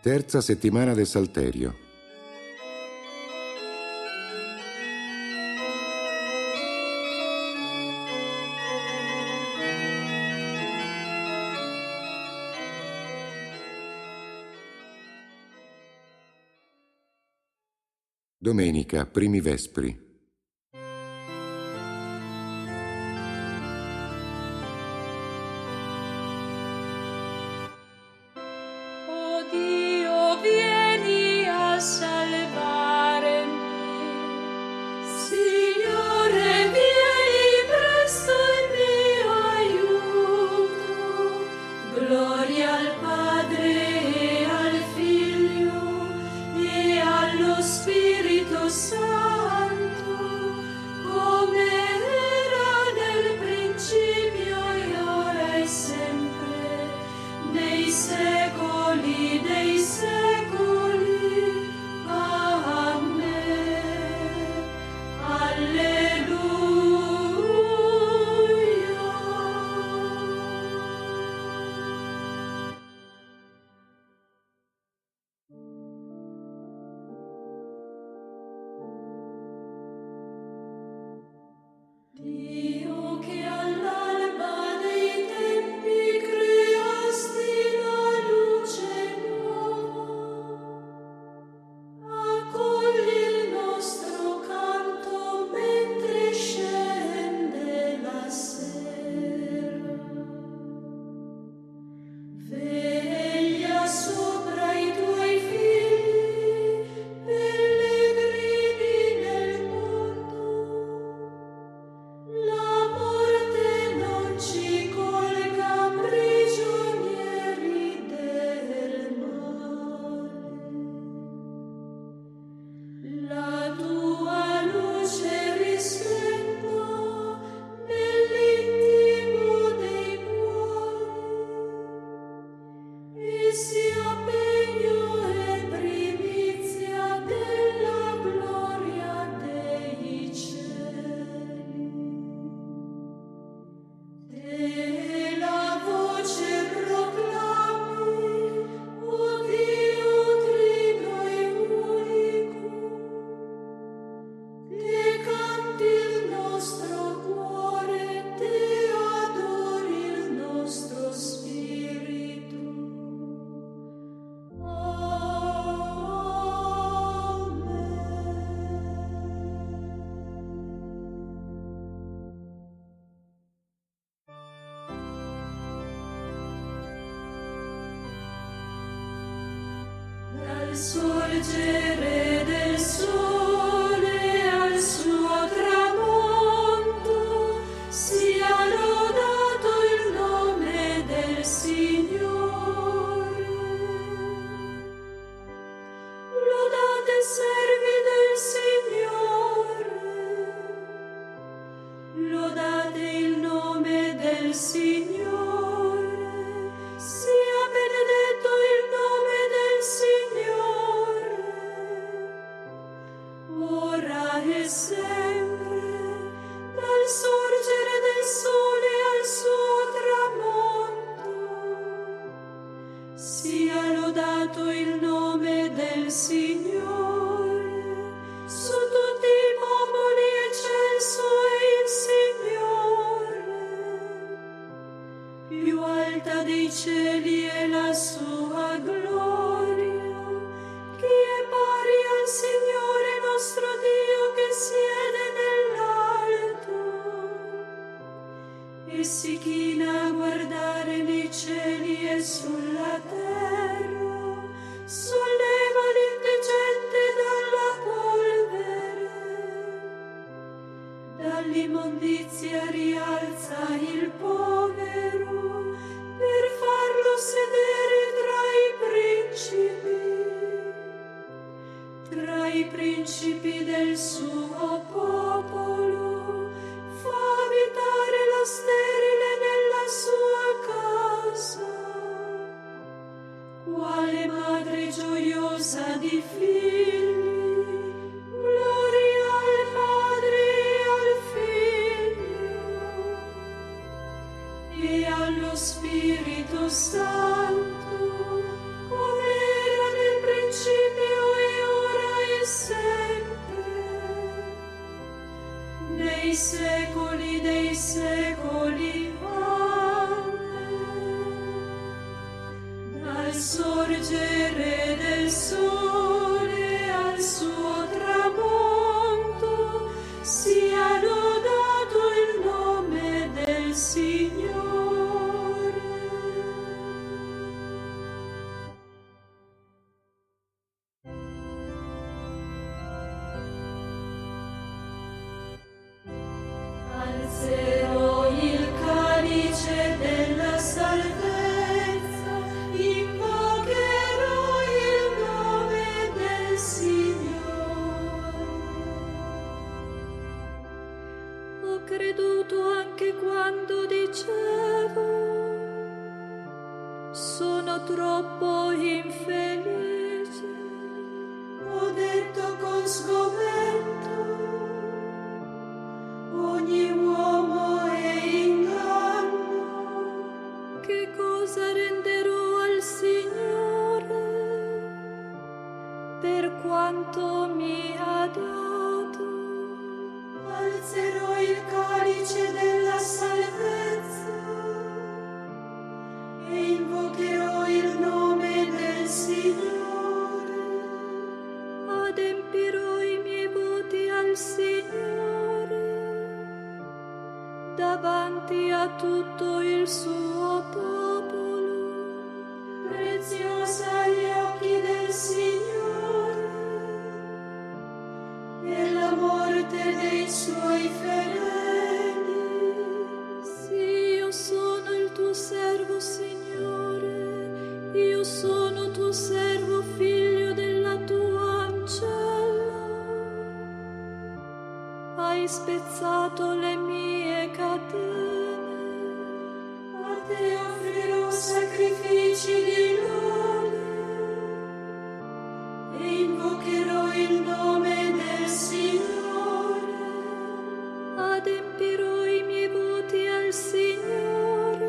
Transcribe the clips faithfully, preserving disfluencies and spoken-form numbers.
Terza settimana del Salterio. Domenica, primi vespri. Dio che all'alba dei tempi creasti la luce nuova, accogli il nostro canto mentre scende la sera. Veglia sopra i tuoi figli, pellegrini nel mondo. La morte non ci colga prigionieri del male. La tua luce risplenda nell'intimo dei cuori e sia pegno e primizia della gloria dei cieli. Te la voce proclami, o Dio trino e unico, te canti il nostro cuore, te adori il nostro spirito. Dal sorgere del sole al suo tramonto sia lodato il nome del Signore. Lodate servi del Signore, lodate il nome del Signore. Sia benedetto il nome del Signore, ora e sempre, dal sorgere del sole al suo tramonto. Sia lodato il nome del Signore, su tutti i popoli eccelso è il Signore. Più alta dei cieli è la sua gloria, chi è pari al Signore nostro Dio che siede nell'alto e si china a guardare nei cieli e sulla terra, solleva l'indigente dalla polvere, dall'immondizia rialza il povero per farlo sedere tra i principi, tra i principi del suo popolo, fa abitare la sterile nella sua casa, quale madre gioiosa di figli. Gloria al Padre e al Figlio e allo Spirito Santo, come era dei secoli dei secoli. Dal sorgere del sole al suo tramonto sia lodato il nome del Signore. Alzerò il calice della salvezza, invocherò il nome del Signore. Ho creduto anche quando dicevo: sono troppo infelice. Ho detto con sgomento: ogni uomo è inganno. Che cosa renderò al Signore per quanto mi ha dato? Alzerò il calice della salvezza e invocherò il nome del Signore. Adempirò i miei voti al Signore davanti a tutto il suo popolo. Preziosa agli occhi del Signore è la morte dei suoi fedeli. Sì, io sono il tuo servo, Signore, io sono tuo servo, figlio della tua ancella. Hai spezzato le mie catene, a te offrirò sacrifici di lode e invocherò il nome del Signore. Adempirò i miei voti al Signore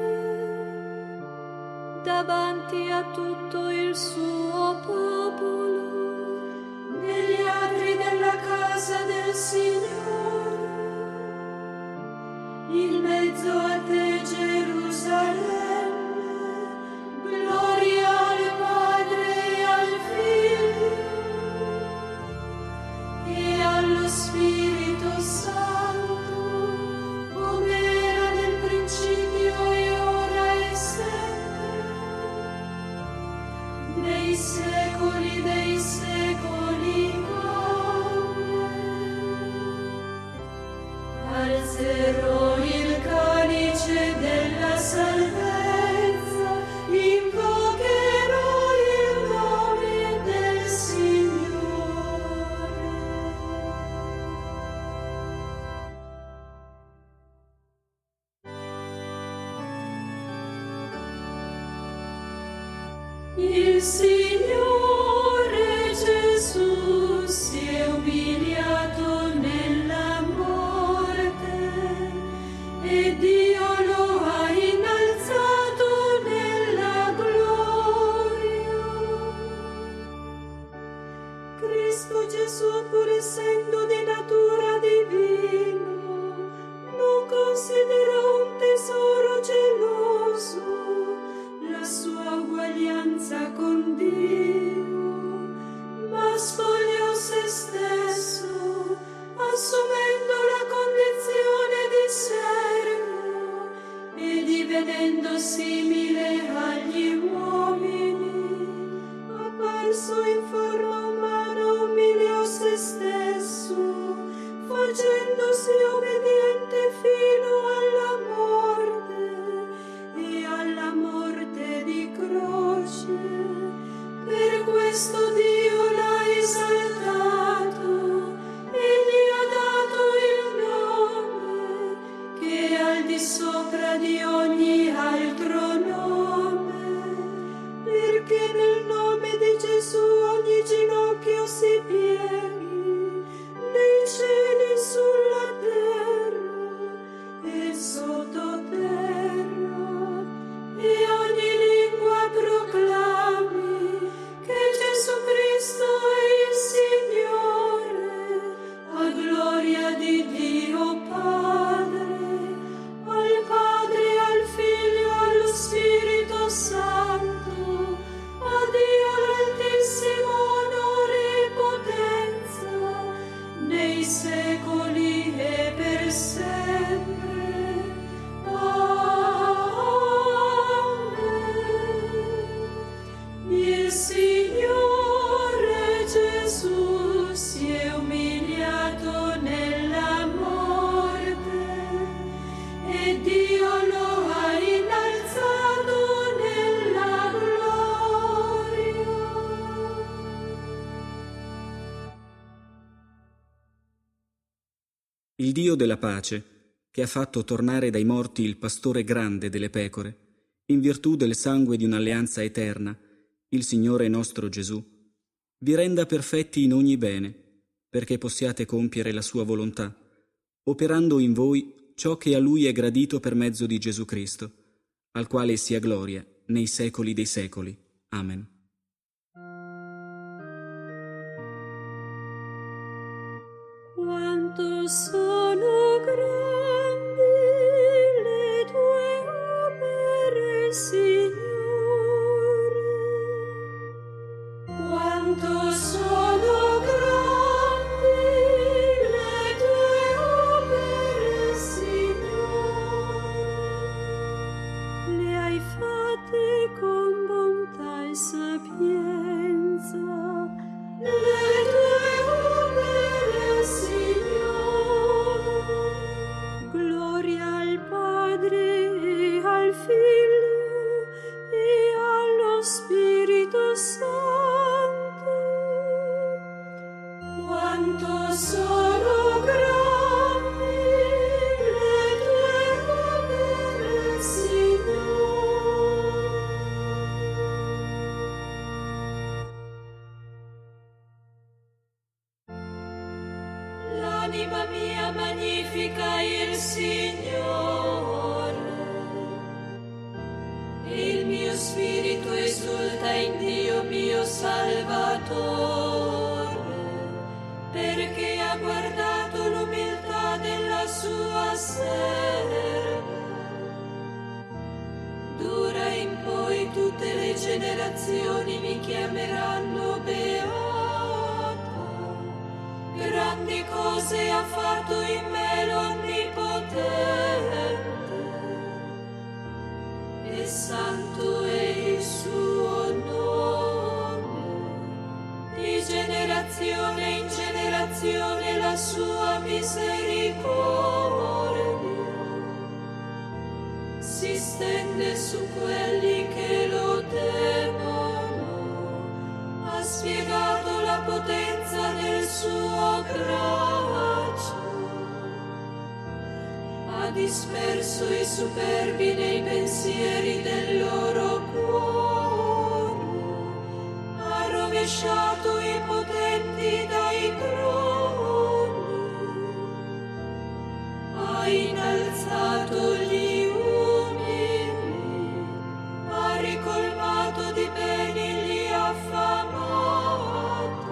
davanti a tutto il suo popolo. Negli atri della casa del Signore, in mezzo a te Gerusalemme, gloria al Padre e al Figlio e allo Spirito Santo, come era nel principio e ora e sempre, nei secoli dei secoli. Alzerò il calice della salvezza, invocherò il nome del Signore. Il Signore Gesù si è umiliato nella morte e Dio lo ha innalzato nella gloria. Cristo Gesù, pur essendo di natura divino, non considerò un tesoro geloso la sua uguaglianza con Dio, ma spogliò se stesso, assumendo la condizione di servo e divenendo simile agli uomini. Apparso in forma umana, umiliò se stesso, facendosi obbediente fino alla morte e alla morte di croce. Per questo Dio l'ha esaltato e gli ha dato il nome che è al di sopra di ogni altro nome, perché nel nome di Gesù ogni ginocchio si pieghi, nei cieli, sulla terra e sottoterra, e ogni lingua proclami che Gesù Cristo è il Signore, a gloria di Dio Padre. Dio della pace, che ha fatto tornare dai morti il pastore grande delle pecore, in virtù del sangue di un'alleanza eterna, il Signore nostro Gesù, vi renda perfetti in ogni bene, perché possiate compiere la sua volontà, operando in voi ciò che a Lui è gradito per mezzo di Gesù Cristo, al quale sia gloria nei secoli dei secoli. Amen. Quanto sono grandi le tue opere, Signore, quanto sono grandi le tue opere, Signore, le hai fatte con bontà e sapienza, le tue opere, Signore. Gloria al Padre e al Figlio e allo Spirito Santo. Quanto sono grandi le tue opere, Signore. L'anima mia magnifica il Signore, e il mio spirito esulta in Dio mio Salvatore, perché ha guardato l'umiltà della sua serva. D'ora in poi tutte le generazioni mi chiameranno beata. Grandi cose ha fatto in me l'Onnipotente, e santo è il suo nome. Di generazione in generazione la sua misericordia si stende su quelli che lo temono. Ha spiegato la potenza del suo braccio, ha disperso i superbi nei pensieri del loro cuore, ha rovesciato i potenti dai croni, ha innalzato gli umili, ha ricolmato di beni gli affamati,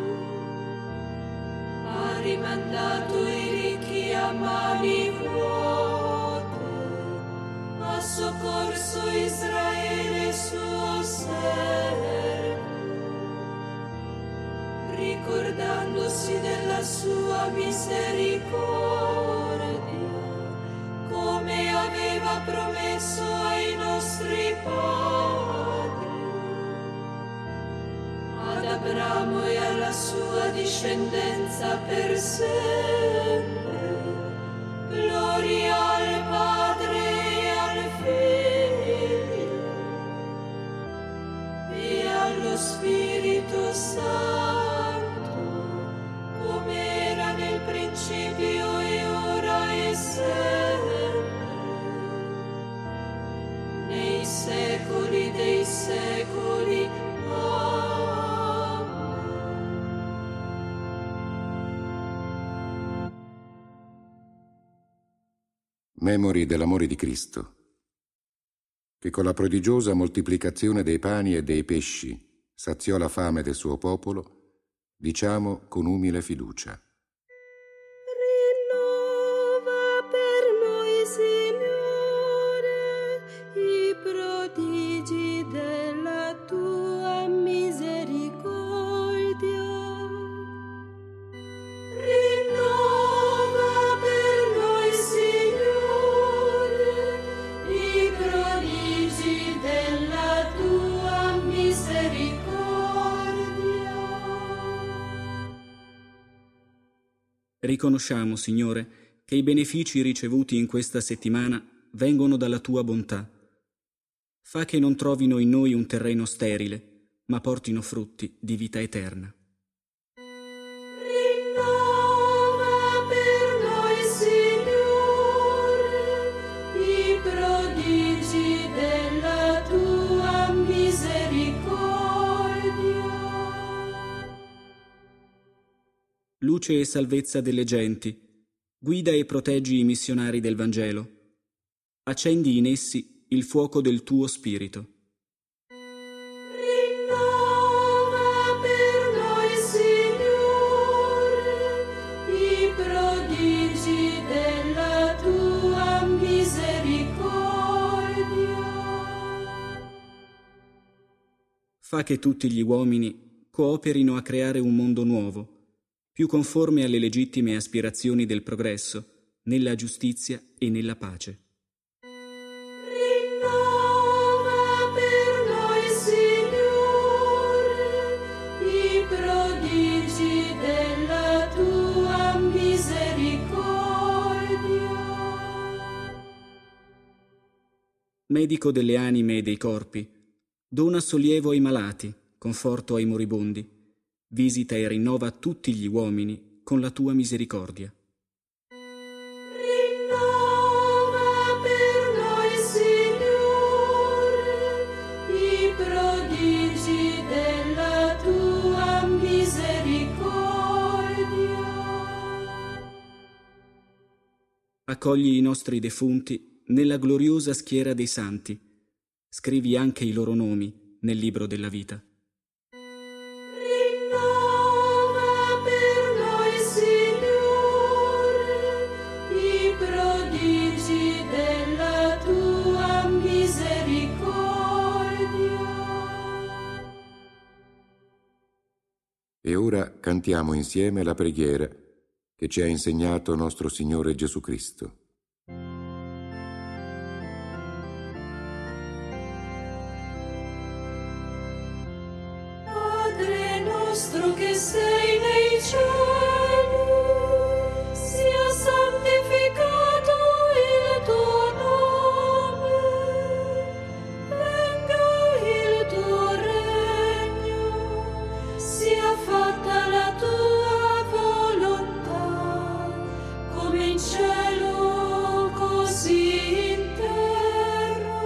ha rimandato i ricchi a mani vuote, ha soccorso Israele suo servo, ricordandosi della sua misericordia, come aveva promesso ai nostri padri, ad Abramo e alla sua discendenza per sempre. Gloria al Padre e al Figlio e allo Spirito Santo, come era nel principio e ora e sempre, nei secoli dei secoli. Amen. Memori dell'amore di Cristo, che con la prodigiosa moltiplicazione dei pani e dei pesci saziò la fame del suo popolo, diciamo con umile fiducia. Rinnova per noi, Signore, i prodigi della tua misericordia. Rinnova per noi, Signore, i prodigi della tua misericordia. Riconosciamo, Signore, che i benefici ricevuti in questa settimana vengono dalla tua bontà. Fa che non trovino in noi un terreno sterile, ma portino frutti di vita eterna. Rinnova per noi, luce e salvezza delle genti, guida e proteggi i missionari del Vangelo. Accendi in essi il fuoco del tuo spirito. Rinnova per noi, Signore, i prodigi della tua misericordia. Fa che tutti gli uomini cooperino a creare un mondo nuovo, più conforme alle legittime aspirazioni del progresso, nella giustizia e nella pace. Rinnova per noi, Signore, i prodigi della tua misericordia. Medico delle anime e dei corpi, dona sollievo ai malati, conforto ai moribondi, visita e rinnova tutti gli uomini con la tua misericordia. Rinnova per noi, Signore, i prodigi della tua misericordia. Accogli i nostri defunti nella gloriosa schiera dei santi. Scrivi anche i loro nomi nel libro della vita. E ora cantiamo insieme la preghiera che ci ha insegnato nostro Signore Gesù Cristo. Padre nostro che sei nei cieli, sia santificato il tuo nome, venga il tuo regno, sia fatta la tua volontà, come in cielo, così in terra.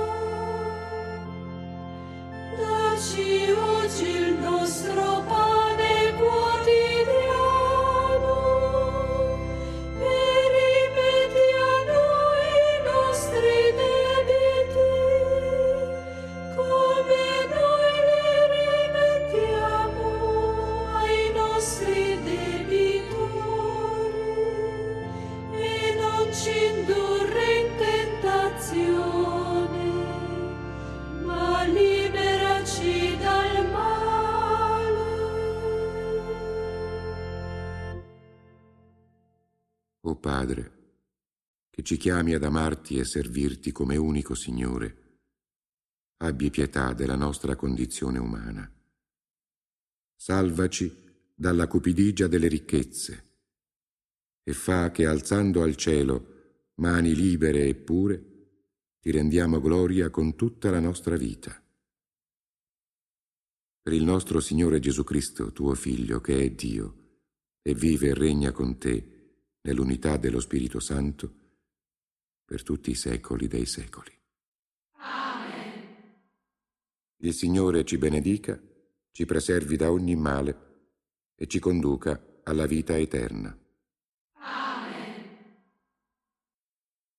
Dacci oggi il nostro pane quotidiano e rimetti a noi i nostri debiti, come noi li rimettiamo ai nostri debitori, e non ci indurre in tentazione, ma liberaci dal male. O Padre, che ci chiami ad amarti e servirti come unico Signore, abbi pietà della nostra condizione umana. Salvaci dalla cupidigia delle ricchezze e fa che, alzando al cielo mani libere e pure, ti rendiamo gloria con tutta la nostra vita. Per il nostro Signore Gesù Cristo, tuo Figlio, che è Dio, e vive e regna con te nell'unità dello Spirito Santo, per tutti i secoli dei secoli. Amen. Il Signore ci benedica, ci preservi da ogni male e ci conduca alla vita eterna.